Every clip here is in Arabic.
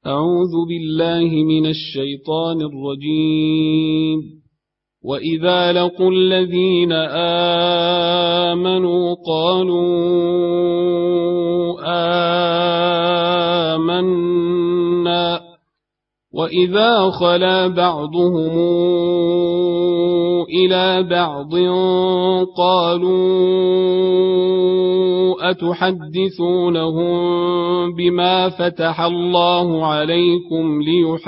أعوذ بالله من الشيطان الرجيم. وإذا لقوا الذين آمنوا قالوا آمنا وإذا خلا بعضهم إلى بعض قالوا أتحدثونهم بما فتح الله عليكم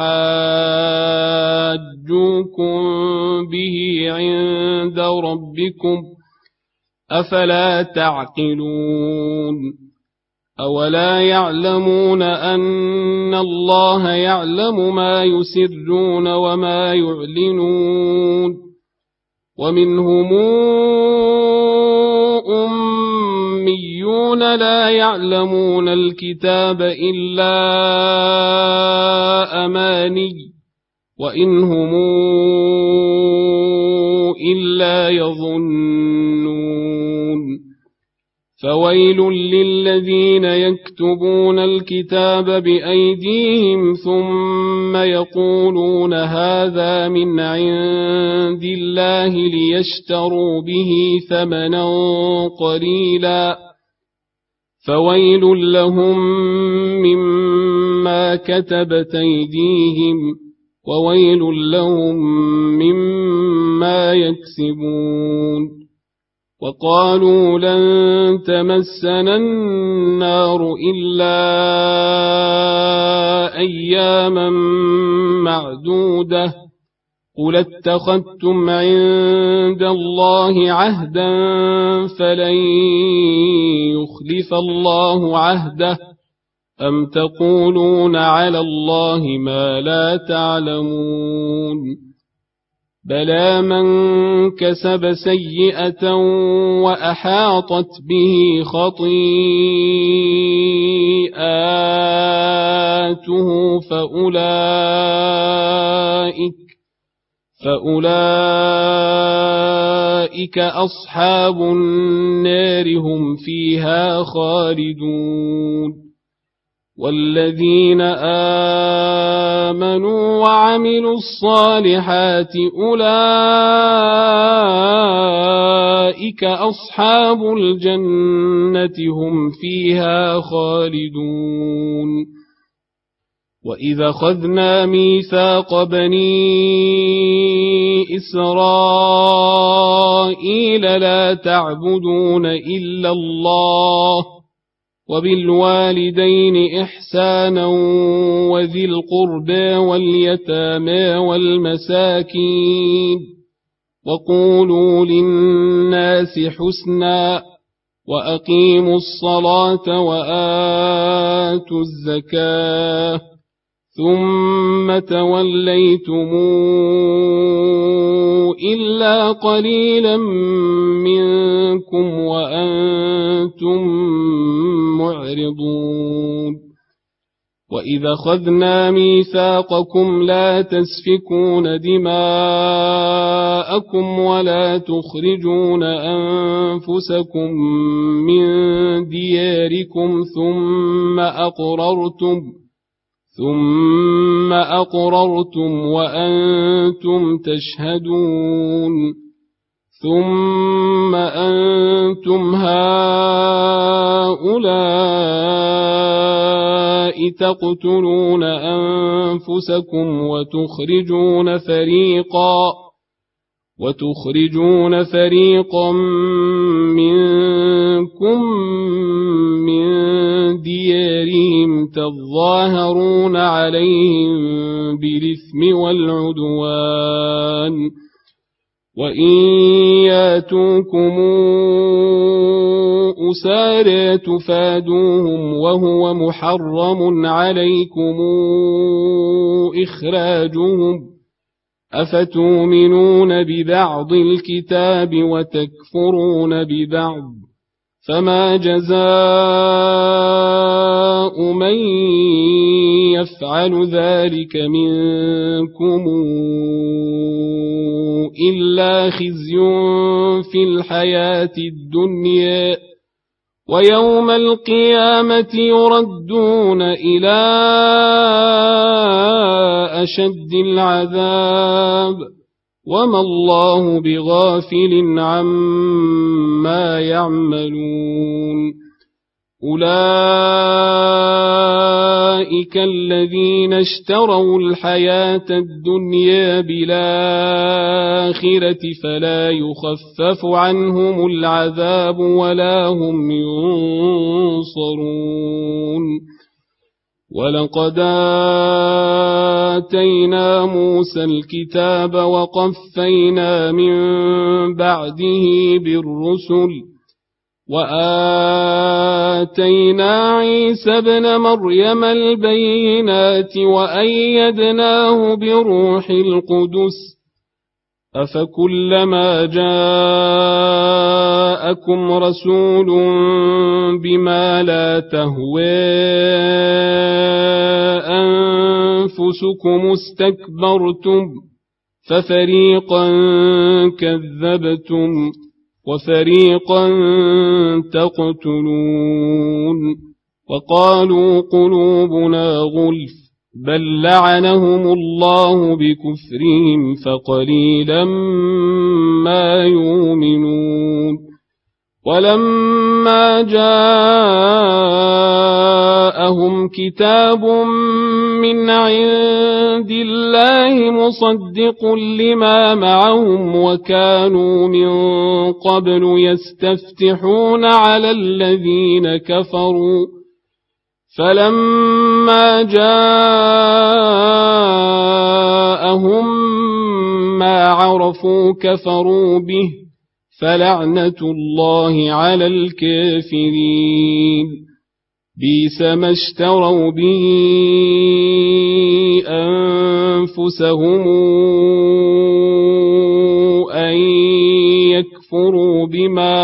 ليحاجوكم به عند ربكم أفلا تعقلون أولا يعلمون أن الله يعلم ما يسرون وما يعلنون ومنهم أميون لا يعلمون الكتاب إلا أماني وإن هم إلا يظنون فويل للذين يكتبون الكتاب بأيديهم ثم يقولون هذا من عند الله ليشتروا به ثمنا قليلا فويل لهم مما كتبت أيديهم وويل لهم مما يكسبون وقالوا لن تمسنا النار إلا أياما معدودة قل اتخذتم عند الله عهدا فلن يخلف الله عهده أم تقولون على الله ما لا تعلمون بلى من كسب سيئة وأحاطت به خطيئاته فأولئك أصحاب النار هم فيها خالدون والذين آمنوا وعملوا الصالحات أولئك أصحاب الجنة هم فيها خالدون وإذا أخذنا ميثاق بني إسرائيل لا تعبدون إلا الله وبالوالدين إحسانا وذي القربى واليتامى والمساكين وقولوا للناس حسنا وأقيموا الصلاة وآتوا الزكاة ثم توليتم إلا قليلا منكم وأنتم معرضون وإذا أخذنا ميثاقكم لا تسفكون دماءكم ولا تخرجون أنفسكم من دياركم ثم أقررتم وأنتم تشهدون ثم أنتم هؤلاء تقتلون أنفسكم وتخرجون فريقا منكم من ديارهم تظاهرون عليهم بالإثم والعدوان وإن ياتوكم أسارى تفادوهم وهو محرم عليكم إخراجهم أفتؤمنون ببعض الكتاب وتكفرون ببعض فما جزاء من يفعل ذلك منكم إلا خزي في الحياة الدنيا ويوم القيامة يردون إلى أشد العذاب وما الله بغافل عما يعملون أولئك الذين اشتروا الحياة الدنيا بالآخرة فلا يخفف عنهم العذاب ولا هم ينصرون ولقد آتينا موسى الكتاب وقفينا من بعده بالرسل وآتينا عيسى ابن مريم البينات وأيدناه بروح القدس أفكلما جاءكم رسول بما لا تهوى أنفسكم استكبرتم ففريقا كذبتم وفريقا تقتلون وقالوا قلوبنا غلف بل لعنهم الله بكفرهم فقليلا ما يؤمنون ولما جاءهم كتاب من عند الله مصدق لما معهم وكانوا من قبل يستفتحون على الذين كفروا فلما جاءهم ما عرفوا كفروا به فلعنة الله على الكافرين بئس ما اشتروا به أنفسهم أن يكفروا بما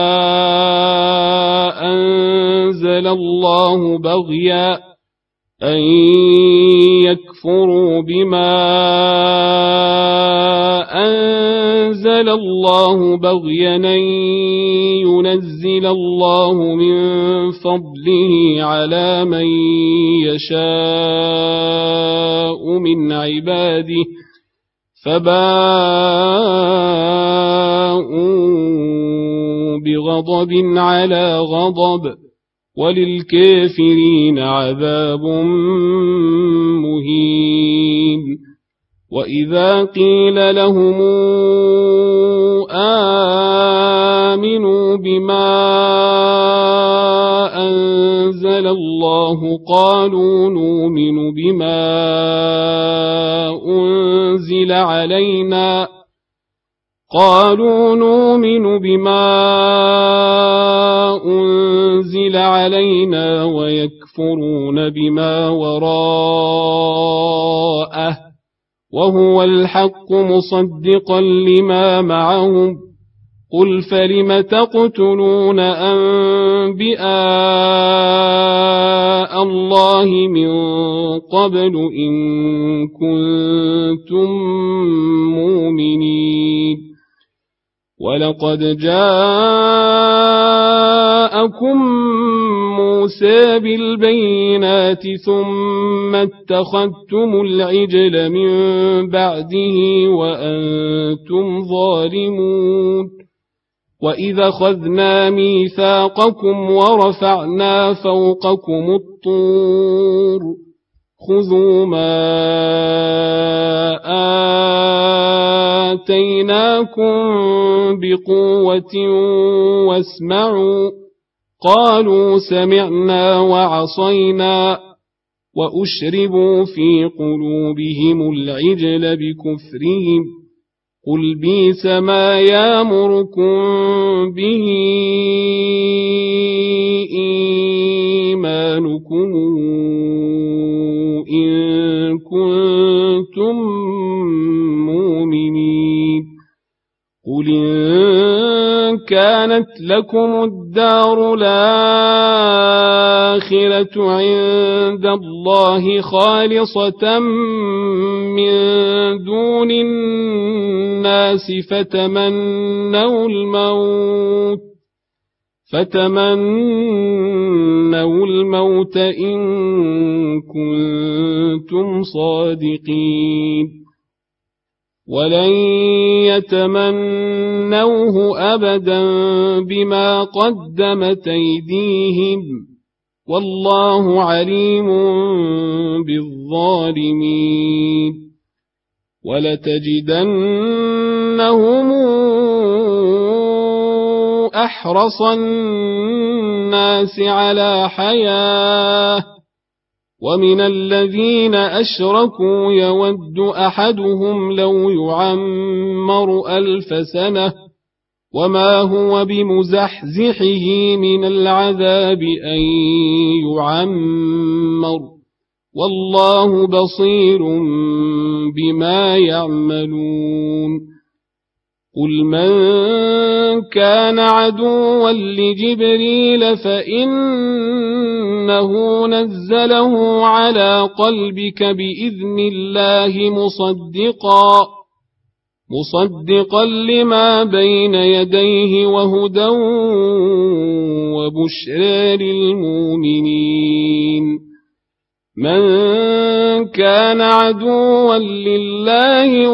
أنزل الله بغيا أن ينزل الله من فضله على من يشاء من عباده فباءوا بغضب على غضب وللكافرين عذاب مهين وإذا قيل لهم آمنوا بما أنزل الله قالوا نؤمن بما أنزل علينا ويكفرون بما وراءه وهو الحق مصدقا لما معهم قل فلم تقتلون أنبياء الله من قبل إن كنتم مؤمنين ولقد جاءكم موسى بالبينات ثم اتخذتم العجل من بعده وأنتم ظالمون وإذا أخذنا ميثاقكم ورفعنا فوقكم الطور خذوا ما آتيناكم بقوة واسمعوا قالوا سمعنا وعصينا وأشربوا في قلوبهم العجل بكفرهم قل بئس ما يأمركم به إيمانكم إن كنتم مؤمنين قل إن كانت لكم الدار الآخرة عند الله خالصة من دون الناس فتمنوا الموت فتمنوا الموت إن كنتم صادقين ولن يتمنوه أبدا بما قدمت أيديهم والله عليم بالظالمين ولتجدنهم أحرص الناس على حياة ومن الذين أشركوا يود أحدهم لو يعمر 1000 سنة وما هو بمزحزحه من العذاب أن يعمر والله بصير بما يعملون قل من كان عدوا لجبريل فإنه نزله على قلبك بإذن الله مصدقا لما بين يديه وهدى وبشرى للمؤمنين من كان عدوا لله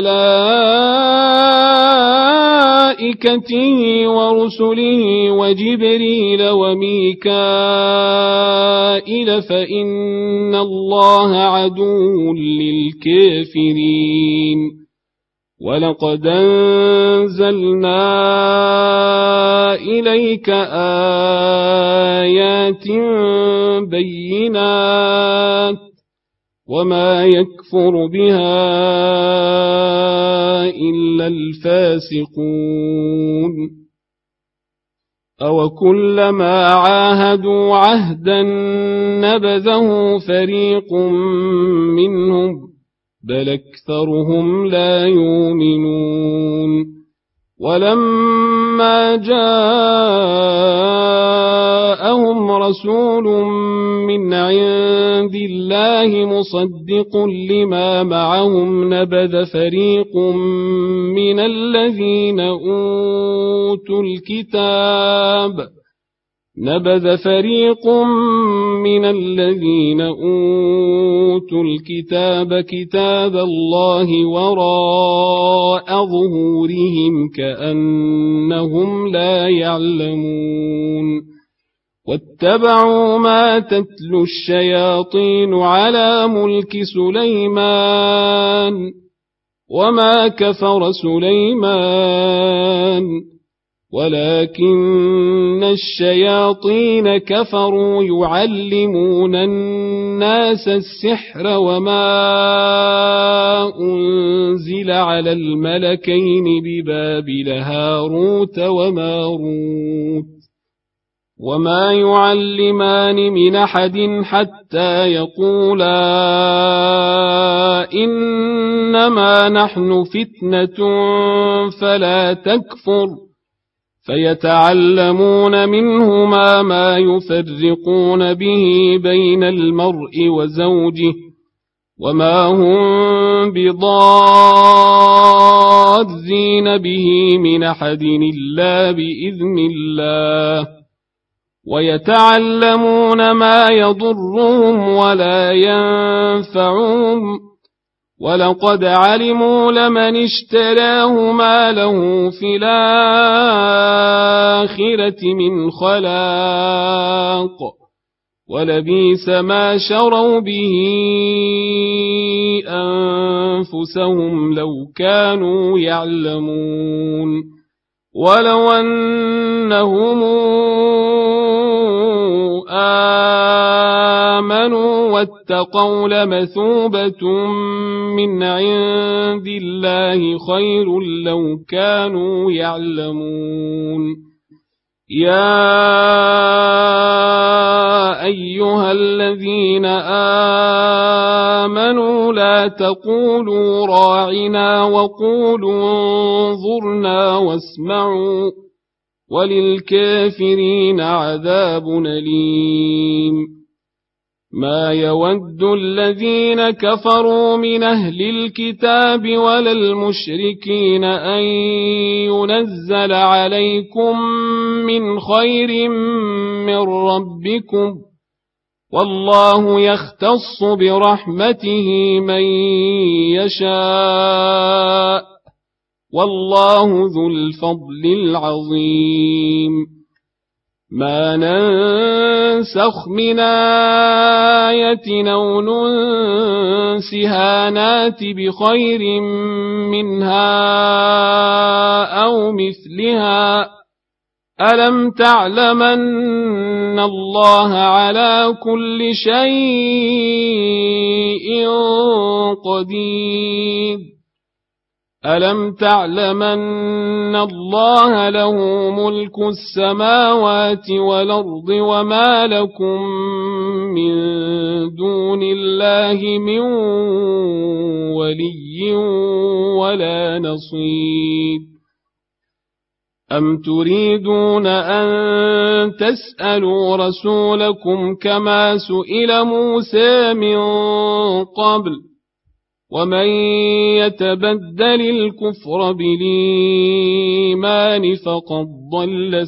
وملائكته ورسله وجبريل وميكائيل فإن الله عدو للكافرين ولقد أنزلنا إليك آيات بينات وما يكفر بها إلا الفاسقون أوكلما عاهدوا عهدا نبذه فريق منهم بل أكثرهم لا يؤمنون ولما جاءهم رسول من عند الله مصدق لما معهم نبذ فريق من الذين أوتوا الكتاب كتاب الله وراء ظهورهم كأنهم لا يعلمون واتبعوا ما تتلو الشياطين على ملك سليمان وما كفر سليمان ولكن الشياطين كفروا يعلمون الناس السحر وما أنزل على الملكين ببابل هاروت وماروت وما يعلمان من أحد حتى يقولا إنما نحن فتنة فلا تكفر فيتعلمون منهما ما يفرقون به بين المرء وزوجه وما هم بضارين به من أحد إلا بإذن الله ويتعلمون ما يضرهم ولا ينفعهم ولقد علموا لمن اشتراه ما له في الآخرة من خلاق ولبئس ما شروا به أنفسهم لو كانوا يعلمون ولو أنهم آمنوا واتقوا لمثوبة من عند الله خير لو كانوا يعلمون يا أيها الذين آمنوا لا تقولوا راعنا وقولوا انظرنا واسمعوا وللكافرين عذاب أليم ما يود الذين كفروا من أهل الكتاب ولا المشركين أن ينزل عليكم من خير من ربكم والله يختص برحمته من يشاء والله ذو الفضل العظيم ما ننسخ من آية أو ننسها نات بخير منها أو مثلها ألم تعلمن الله على كل شيء قدير ألم تعلمن الله له ملك السماوات والأرض وما لكم من دون الله من ولي ولا نصير أم تريدون أن تسألوا رسولكم كما سئل موسى من قبل ومن يتبدل الكفر بالإيمان فقد ضل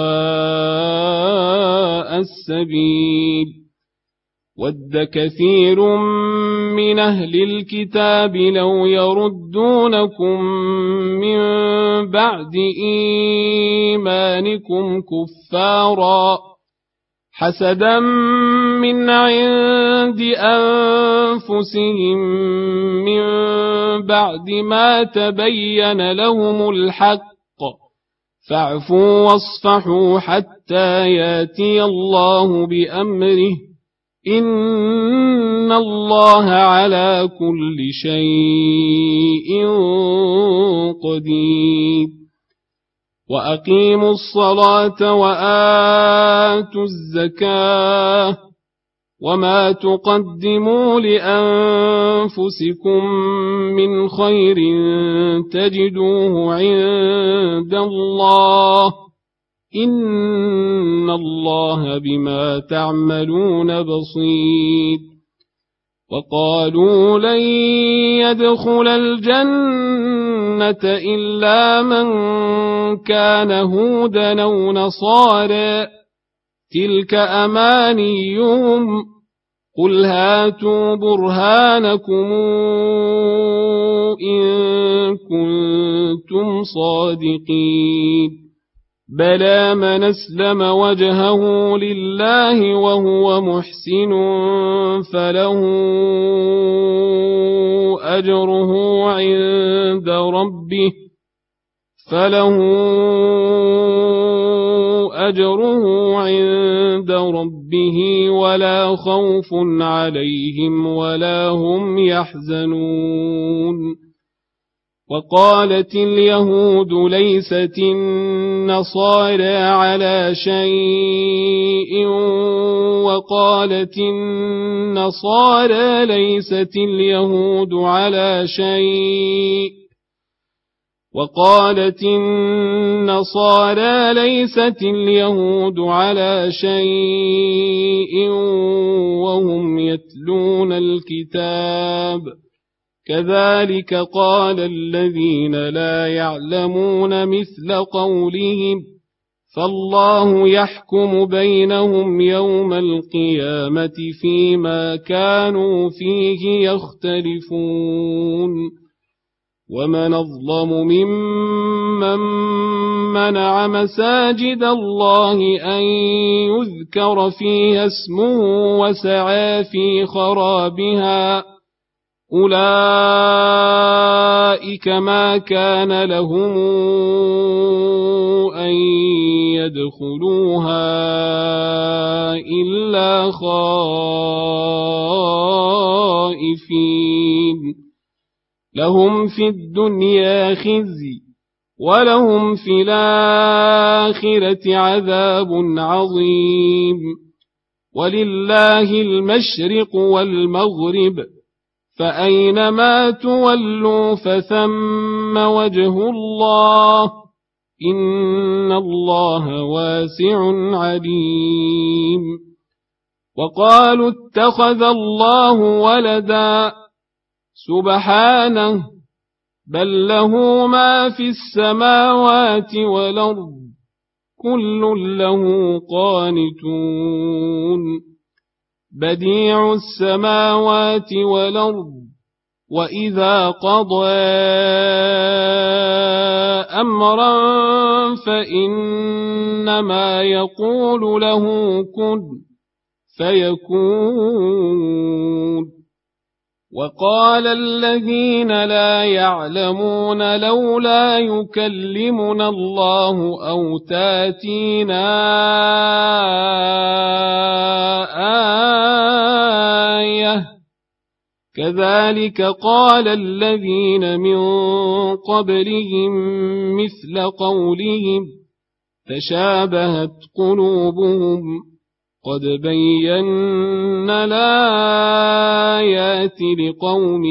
سواء السبيل ود كثير من أهل الكتاب لو يردونكم من بعد إيمانكم كفارا حسدا من عند أنفسهم من بعد ما تبين لهم الحق فاعفوا واصفحوا حتى ياتي الله بأمره إن الله على كل شيء قدير وأقيموا الصلاة وآتوا الزكاة وما تقدموا لأنفسكم من خير تجدوه عند الله إن الله بما تعملون بصير وقالوا لن يدخل الجنة إلا من كان هودا أو نصارى تلك أمانيهم قل هاتوا برهانكم إن كنتم صادقين بلى من أسلم وجهه لله وهو محسن فله أجره عند ربه ولا خوف عليهم ولا هم يحزنون وقالت اليهود ليست النصارى على شيء وقالت النصارى ليست اليهود على شيء وقالت النصارى ليست اليهود على شيء وهم يتلون الكتاب كذلك قال الذين لا يعلمون مثل قولهم فالله يحكم بينهم يوم القيامة فيما كانوا فيه يختلفون ومن أظلم ممن منع مساجد الله أن يذكر فيها اسمه وسعى في خرابها أولئك ما كان لهم أن يدخلوها إلا خائفين لهم في الدنيا خزي ولهم في الآخرة عذاب عظيم ولله المشرق والمغرب فأينما تولوا فثم وجه الله إن الله واسع عليم وقالوا اتخذ الله ولدا سبحانه بل له ما في السماوات والأرض كل له قانتون بديع السماوات والأرض وإذا قضى أمرا فإنما يقول له كن فيكون وقال الذين لا يعلمون لولا يكلمنا الله أو تاتينا آية كذلك قال الذين من قبلهم مثل قولهم تشابهت قلوبهم قد بينا الآيات لقوم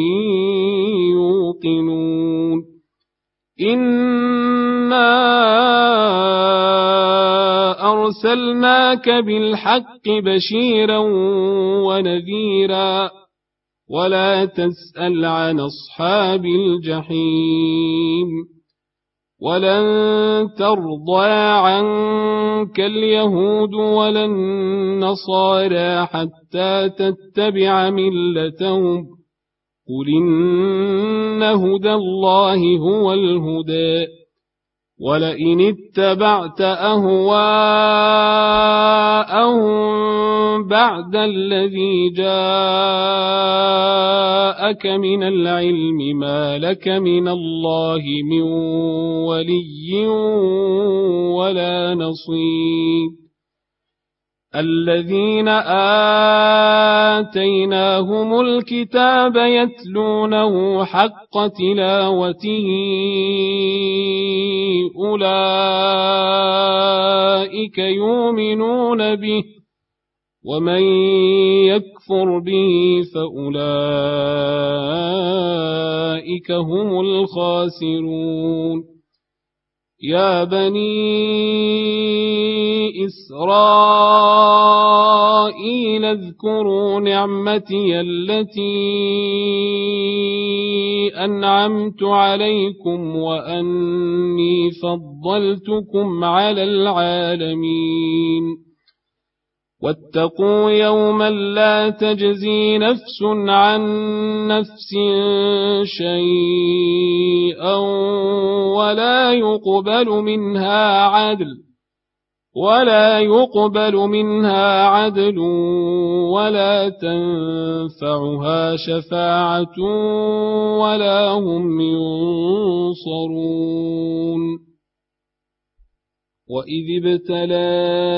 يوقنون إنا أرسلناك بالحق بشيرا ونذيرا ولا تسأل عن أصحاب الجحيم ولن ترضى عنك اليهود ولا النصارى حتى تتبع ملتهم قل إن هدى الله هو الهدى ولئن اتبعت أهواءهم بعد الذي جاءك من العلم ما لك من الله من ولي ولا نصير الذين آتيناهم الكتاب يتلونه حق تلاوته أولئك يؤمنون به ومن يكفر به فأولئك هم الخاسرون يا بني إسرائيل اذكروا نعمتي التي أنعمت عليكم وأني فضلتكم على العالمين واتقوا يوما لا تجزي نفس عن نفس شيئا ولا يقبل منها عدل ولا تنفعها شفاعة ولا هم ينصرون وإذ ابتلى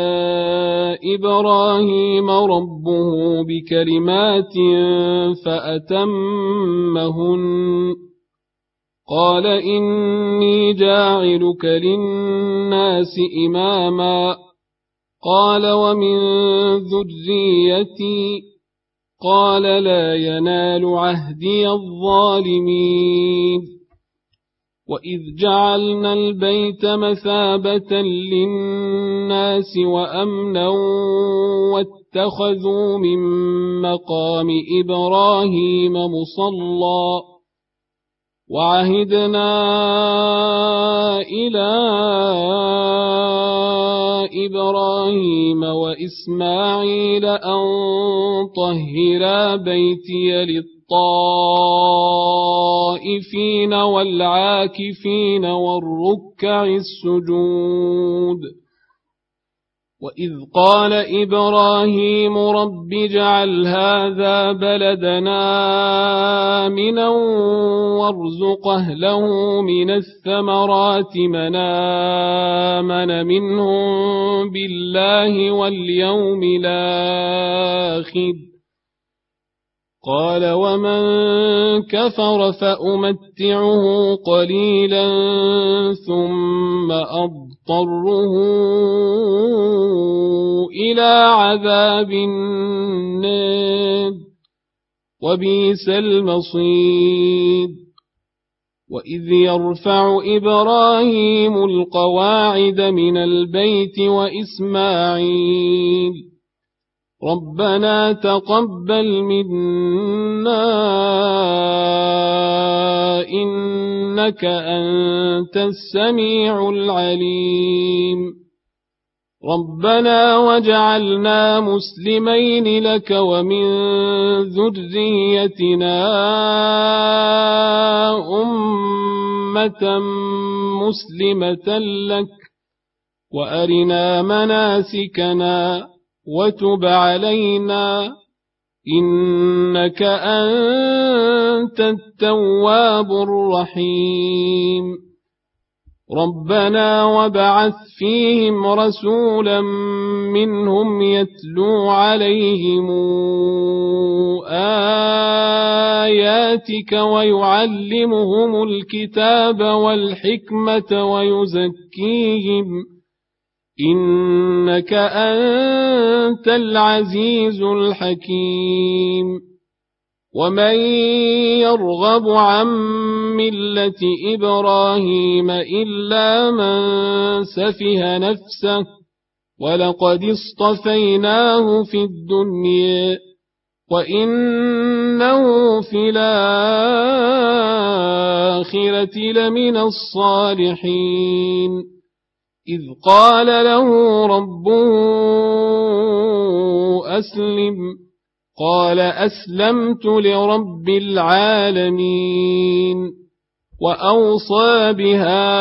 إبراهيم ربه بكلمات فأتمهن قال إني جاعلك للناس إماما قال ومن ذريتي قال لا ينال عهدي الظالمين وإذ جعلنا البيت مثابة للناس وأمنا واتخذوا من مقام إبراهيم مصلى وعهدنا إلى إبراهيم وإسماعيل أن طهرا بيتي للطائفين والعاكفين والركع السجود وإذ قال إبراهيم رب اجعل هذا بلدنا آمنا وارزق أهله من الثمرات من آمن منهم بالله واليوم الآخر قال ومن كفر فأمتعه قليلا ثم أضطره إلى عذاب النار وبئس المصير وإذ يرفع إبراهيم القواعد من البيت وإسماعيل ربنا تقبل منا إنك أنت السميع العليم ربنا وجعلنا مسلمين لك ومن ذريتنا أمة مسلمة لك وأرنا مناسكنا وتب علينا إنك أنت التواب الرحيم ربنا وابعث فيهم رسولا منهم يتلو عليهم آياتك ويعلمهم الكتاب والحكمة ويزكيهم إنك أنت العزيز الحكيم ومن يرغب عن ملة إبراهيم إلا من سفه نفسه ولقد اصطفيناه في الدنيا وإنه في الآخرة لمن الصالحين إذ قال له ربه أسلم قال أسلمت لرب العالمين وأوصى بها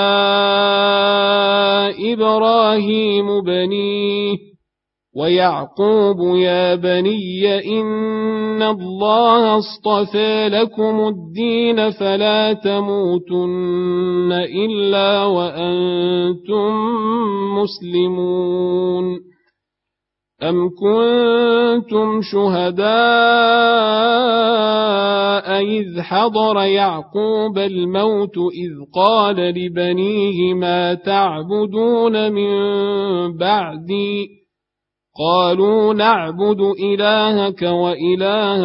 إبراهيم بنيه ويعقوب يا بني إن الله اصطفى لكم الدين فلا تموتن إلا وأنتم مسلمون أم كنتم شهداء إذ حضر يعقوب الموت إذ قال لبنيه ما تعبدون من بعدي قالوا نعبد إلهك وإله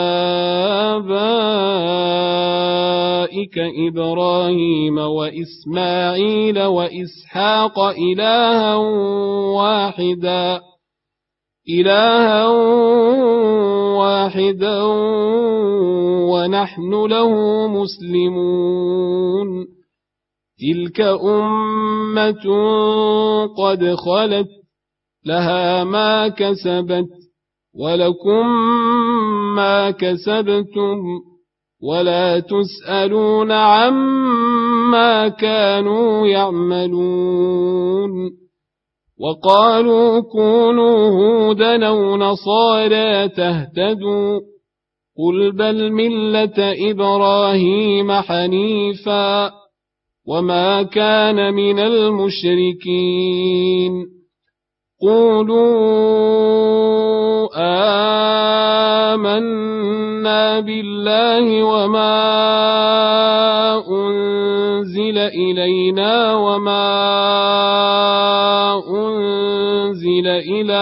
آبائك إبراهيم وإسماعيل وإسحاق إلها واحدا ونحن له مسلمون تلك أمة قد خلت لها ما كسبت ولكم ما كسبتم ولا تسألون عما كانوا يعملون وقالوا كونوا هودا أو نصارى تهتدوا قل بل ملة إبراهيم حنيفا وما كان من المشركين قولوا آمنا بالله وما أنزل إلينا وما أنزل إلى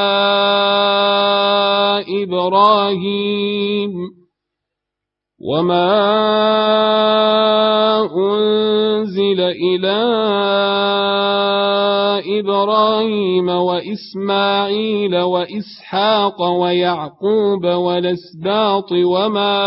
إبراهيم وإسماعيل وإسحاق ويعقوب والأسباط وما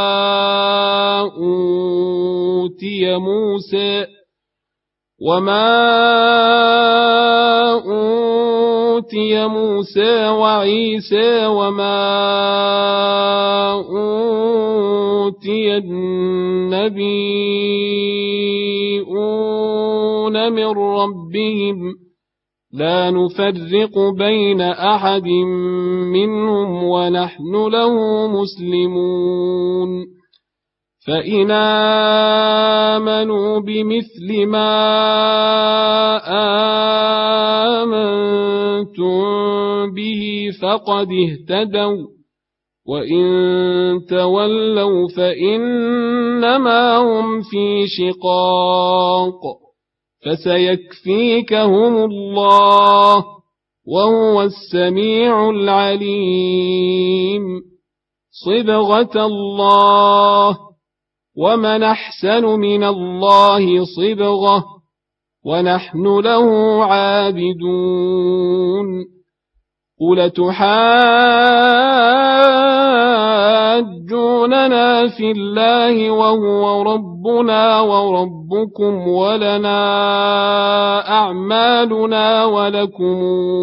أوتي موسى وعيسى وما أوتي النبيون من ربهم لا نفرق بين أحد منهم ونحن له مسلمون فإن آمنوا بمثل ما آمنتم به فقد اهتدوا وإن تولوا فإنما هم في شقاق فسيكفيكهم الله وهو السميع العليم صبغة الله ومن أحسن من الله صبغة ونحن له عابدون قل تحاجوننا في الله وهو ربنا وربكم ولنا أعمالنا ولكم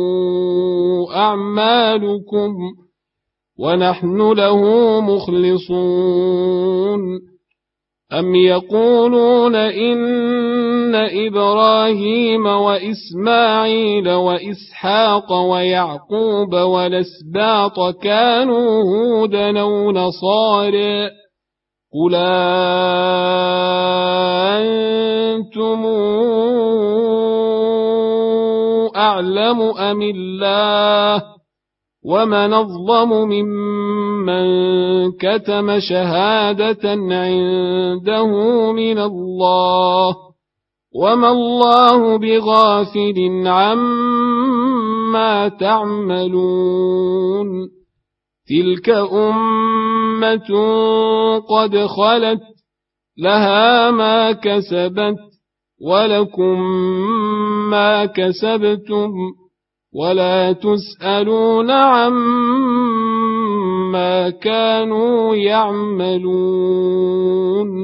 أعمالكم ونحن له مخلصون أم يقولون إن إبراهيم وإسماعيل وإسحاق ويعقوب والأسباط كانوا هودا أو نصارى قل أنتم أعلم أم الله ومن أظلم ممن كتم شهادة عنده من الله وما الله بغافل عما تعملون تلك أمة قد خلت لها ما كسبت ولكم ما كسبتم ولا تسألون عما كانوا يعملون